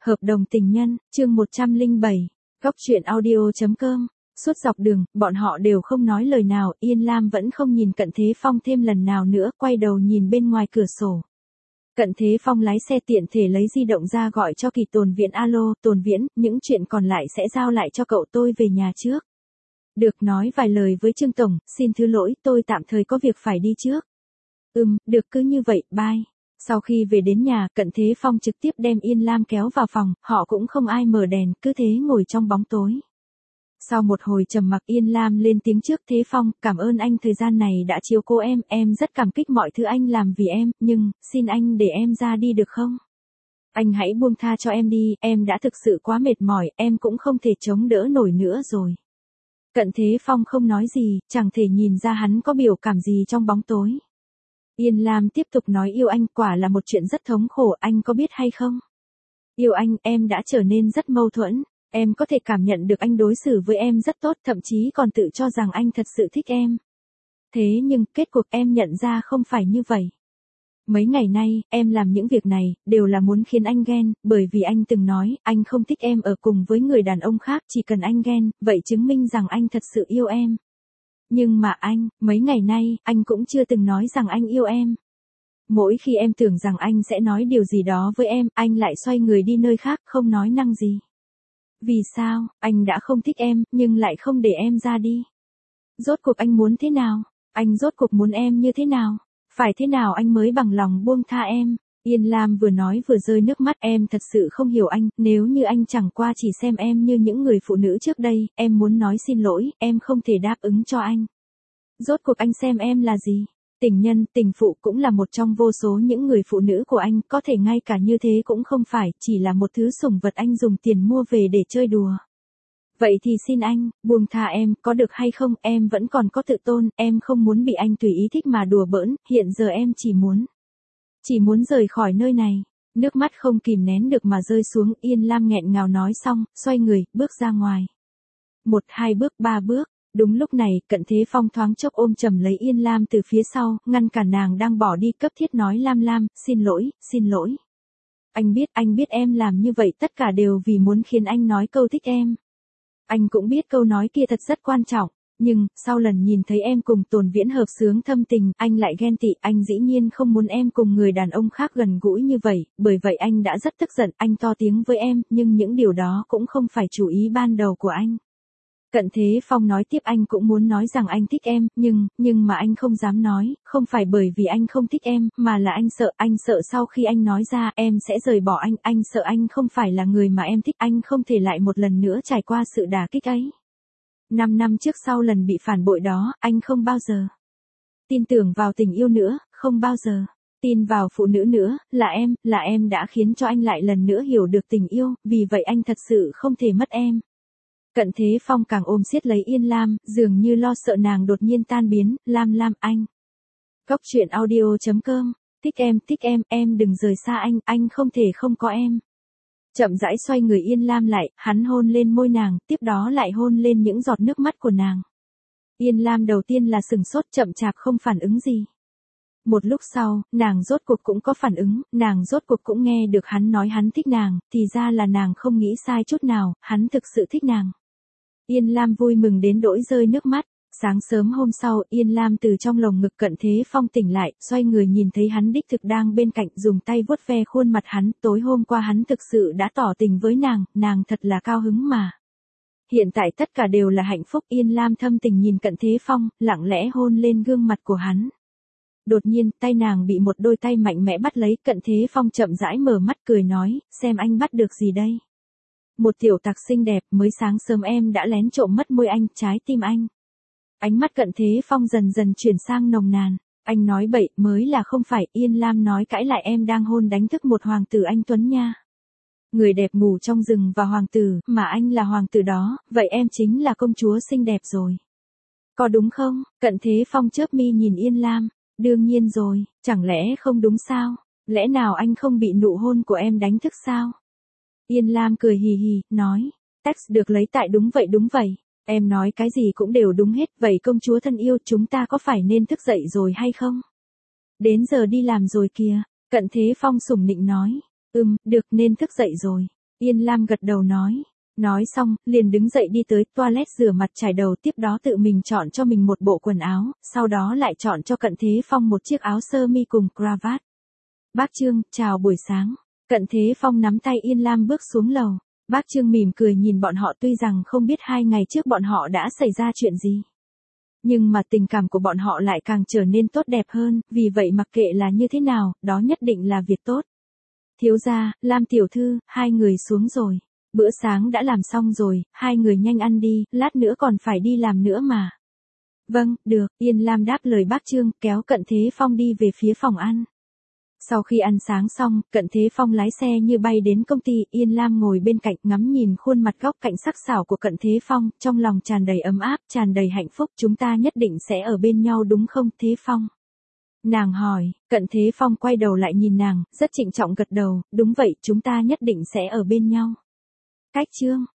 Hợp đồng tình nhân, chương 107, Góc truyện audio.com. Suốt dọc đường, bọn họ đều không nói lời nào, Yên Lam vẫn không nhìn Cận Thế Phong thêm lần nào nữa, quay đầu nhìn bên ngoài cửa sổ. Cận Thế Phong lái xe tiện thể lấy di động ra gọi cho Kỳ Tồn Viễn. Alo, Tồn Viễn, những chuyện còn lại sẽ giao lại cho cậu, tôi về nhà trước. Được, nói vài lời với Trương Tổng, xin thứ lỗi, tôi tạm thời có việc phải đi trước. Được, cứ như vậy, bye. Sau khi về đến nhà, Cận Thế Phong trực tiếp đem Yên Lam kéo vào phòng, họ cũng không ai mở đèn, cứ thế ngồi trong bóng tối. Sau một hồi trầm mặc, Yên Lam lên tiếng trước. Thế Phong, cảm ơn anh thời gian này đã chiếu cố em rất cảm kích mọi thứ anh làm vì em, nhưng, xin anh để em ra đi được không? Anh hãy buông tha cho em đi, em đã thực sự quá mệt mỏi, em cũng không thể chống đỡ nổi nữa rồi. Cận Thế Phong không nói gì, chẳng thể nhìn ra hắn có biểu cảm gì trong bóng tối. Yên Lam tiếp tục nói, yêu anh quả là một chuyện rất thống khổ, anh có biết hay không? Yêu anh, em đã trở nên rất mâu thuẫn, em có thể cảm nhận được anh đối xử với em rất tốt, thậm chí còn tự cho rằng anh thật sự thích em. Thế nhưng, kết cuộc em nhận ra không phải như vậy. Mấy ngày nay, em làm những việc này, đều là muốn khiến anh ghen, bởi vì anh từng nói, anh không thích em ở cùng với người đàn ông khác, chỉ cần anh ghen, vậy chứng minh rằng anh thật sự yêu em. Nhưng mà anh, mấy ngày nay, anh cũng chưa từng nói rằng anh yêu em. Mỗi khi em tưởng rằng anh sẽ nói điều gì đó với em, anh lại xoay người đi nơi khác, không nói năng gì. Vì sao, anh đã không thích em, nhưng lại không để em ra đi? Rốt cuộc anh muốn thế nào? Anh rốt cuộc muốn em như thế nào? Phải thế nào anh mới bằng lòng buông tha em? Yên Lam vừa nói vừa rơi nước mắt, em thật sự không hiểu anh, nếu như anh chẳng qua chỉ xem em như những người phụ nữ trước đây, em muốn nói xin lỗi, em không thể đáp ứng cho anh. Rốt cuộc anh xem em là gì? Tình nhân, tình phụ cũng là một trong vô số những người phụ nữ của anh, có thể ngay cả như thế cũng không phải, chỉ là một thứ sủng vật anh dùng tiền mua về để chơi đùa. Vậy thì xin anh, buông tha em, có được hay không, em vẫn còn có tự tôn, em không muốn bị anh tùy ý thích mà đùa bỡn, hiện giờ em chỉ muốn rời khỏi nơi này. Nước mắt không kìm nén được mà rơi xuống, Yên Lam nghẹn ngào nói xong, xoay người, bước ra ngoài. 1, 2 bước, 3 bước. Đúng lúc này, Cận Thế Phong thoáng chốc ôm chầm lấy Yên Lam từ phía sau, ngăn cản nàng đang bỏ đi, cấp thiết nói, Lam, xin lỗi. Anh biết em làm như vậy tất cả đều vì muốn khiến anh nói câu thích em. Anh cũng biết câu nói kia thật rất quan trọng, nhưng, sau lần nhìn thấy em cùng Tồn Viễn hợp xướng thâm tình, anh lại ghen tị, anh dĩ nhiên không muốn em cùng người đàn ông khác gần gũi như vậy, bởi vậy anh đã rất tức giận, anh to tiếng với em, nhưng những điều đó cũng không phải chủ ý ban đầu của anh. Cận Thế Phong nói tiếp, anh cũng muốn nói rằng anh thích em, nhưng mà anh không dám nói, không phải bởi vì anh không thích em, mà là anh sợ sau khi anh nói ra, em sẽ rời bỏ anh sợ anh không phải là người mà em thích, anh không thể lại một lần nữa trải qua sự đả kích ấy. 5 năm trước sau lần bị phản bội đó, anh không bao giờ tin tưởng vào tình yêu nữa, không bao giờ tin vào phụ nữ nữa, là em đã khiến cho anh lại lần nữa hiểu được tình yêu, vì vậy anh thật sự không thể mất em. Cận Thế Phong càng ôm siết lấy Yên Lam, dường như lo sợ nàng đột nhiên tan biến, Lam, anh. Góc truyện audio.com, thích em đừng rời xa anh không thể không có em. Chậm rãi xoay người Yên Lam lại, hắn hôn lên môi nàng, tiếp đó lại hôn lên những giọt nước mắt của nàng. Yên Lam đầu tiên là sừng sốt, chậm chạp không phản ứng gì. Một lúc sau, nàng rốt cuộc cũng có phản ứng, nàng rốt cuộc cũng nghe được hắn nói hắn thích nàng, thì ra là nàng không nghĩ sai chút nào, hắn thực sự thích nàng. Yên Lam vui mừng đến đỗi rơi nước mắt. Sáng sớm hôm sau, Yên Lam từ trong lồng ngực Cận Thế Phong tỉnh lại, xoay người nhìn thấy hắn đích thực đang bên cạnh, dùng tay vuốt ve khuôn mặt hắn, tối hôm qua hắn thực sự đã tỏ tình với nàng thật là cao hứng mà. Hiện tại tất cả đều là hạnh phúc, Yên Lam thâm tình nhìn Cận Thế Phong, lặng lẽ hôn lên gương mặt của hắn. Đột nhiên, tay nàng bị một đôi tay mạnh mẽ bắt lấy, Cận Thế Phong chậm rãi mở mắt cười nói, xem anh bắt được gì đây? Một tiểu tặc xinh đẹp, mới sáng sớm em đã lén trộm mất môi anh, trái tim anh. Ánh mắt Cận Thế Phong dần dần chuyển sang nồng nàn. Anh nói bậy, mới là không phải, Yên Lam nói cãi lại, em đang hôn đánh thức một hoàng tử anh tuấn nha. Người đẹp ngủ trong rừng và hoàng tử, mà anh là hoàng tử đó, vậy em chính là công chúa xinh đẹp rồi. Có đúng không? Cận Thế Phong chớp mi nhìn Yên Lam. Đương nhiên rồi, chẳng lẽ không đúng sao? Lẽ nào anh không bị nụ hôn của em đánh thức sao? Yên Lam cười hì hì, nói. Text được lấy tại đúng vậy. Em nói cái gì cũng đều đúng hết, vậy công chúa thân yêu, chúng ta có phải nên thức dậy rồi hay không? Đến giờ đi làm rồi kìa, Cận Thế Phong sủng nịnh nói. Được, nên thức dậy rồi. Yên Lam gật đầu nói. Nói xong, liền đứng dậy đi tới toilet rửa mặt chải đầu, tiếp đó tự mình chọn cho mình một bộ quần áo, sau đó lại chọn cho Cận Thế Phong một chiếc áo sơ mi cùng cravat. Bác Trương, chào buổi sáng. Cận Thế Phong nắm tay Yên Lam bước xuống lầu. Bác Trương mỉm cười nhìn bọn họ, tuy rằng không biết 2 ngày trước bọn họ đã xảy ra chuyện gì. Nhưng mà tình cảm của bọn họ lại càng trở nên tốt đẹp hơn, vì vậy mặc kệ là như thế nào, đó nhất định là việc tốt. Thiếu gia, Lam tiểu thư, 2 người xuống rồi. Bữa sáng đã làm xong rồi, 2 người nhanh ăn đi, lát nữa còn phải đi làm nữa mà. Vâng, được, Yên Lam đáp lời bác Trương, kéo Cận Thế Phong đi về phía phòng ăn. Sau khi ăn sáng xong, Cận Thế Phong lái xe như bay đến công ty, Yên Lam ngồi bên cạnh ngắm nhìn khuôn mặt góc cạnh sắc sảo của Cận Thế Phong, trong lòng tràn đầy ấm áp, tràn đầy hạnh phúc, chúng ta nhất định sẽ ở bên nhau đúng không, Thế Phong? Nàng hỏi, Cận Thế Phong quay đầu lại nhìn nàng, rất trịnh trọng gật đầu, đúng vậy, chúng ta nhất định sẽ ở bên nhau. Cách Trương,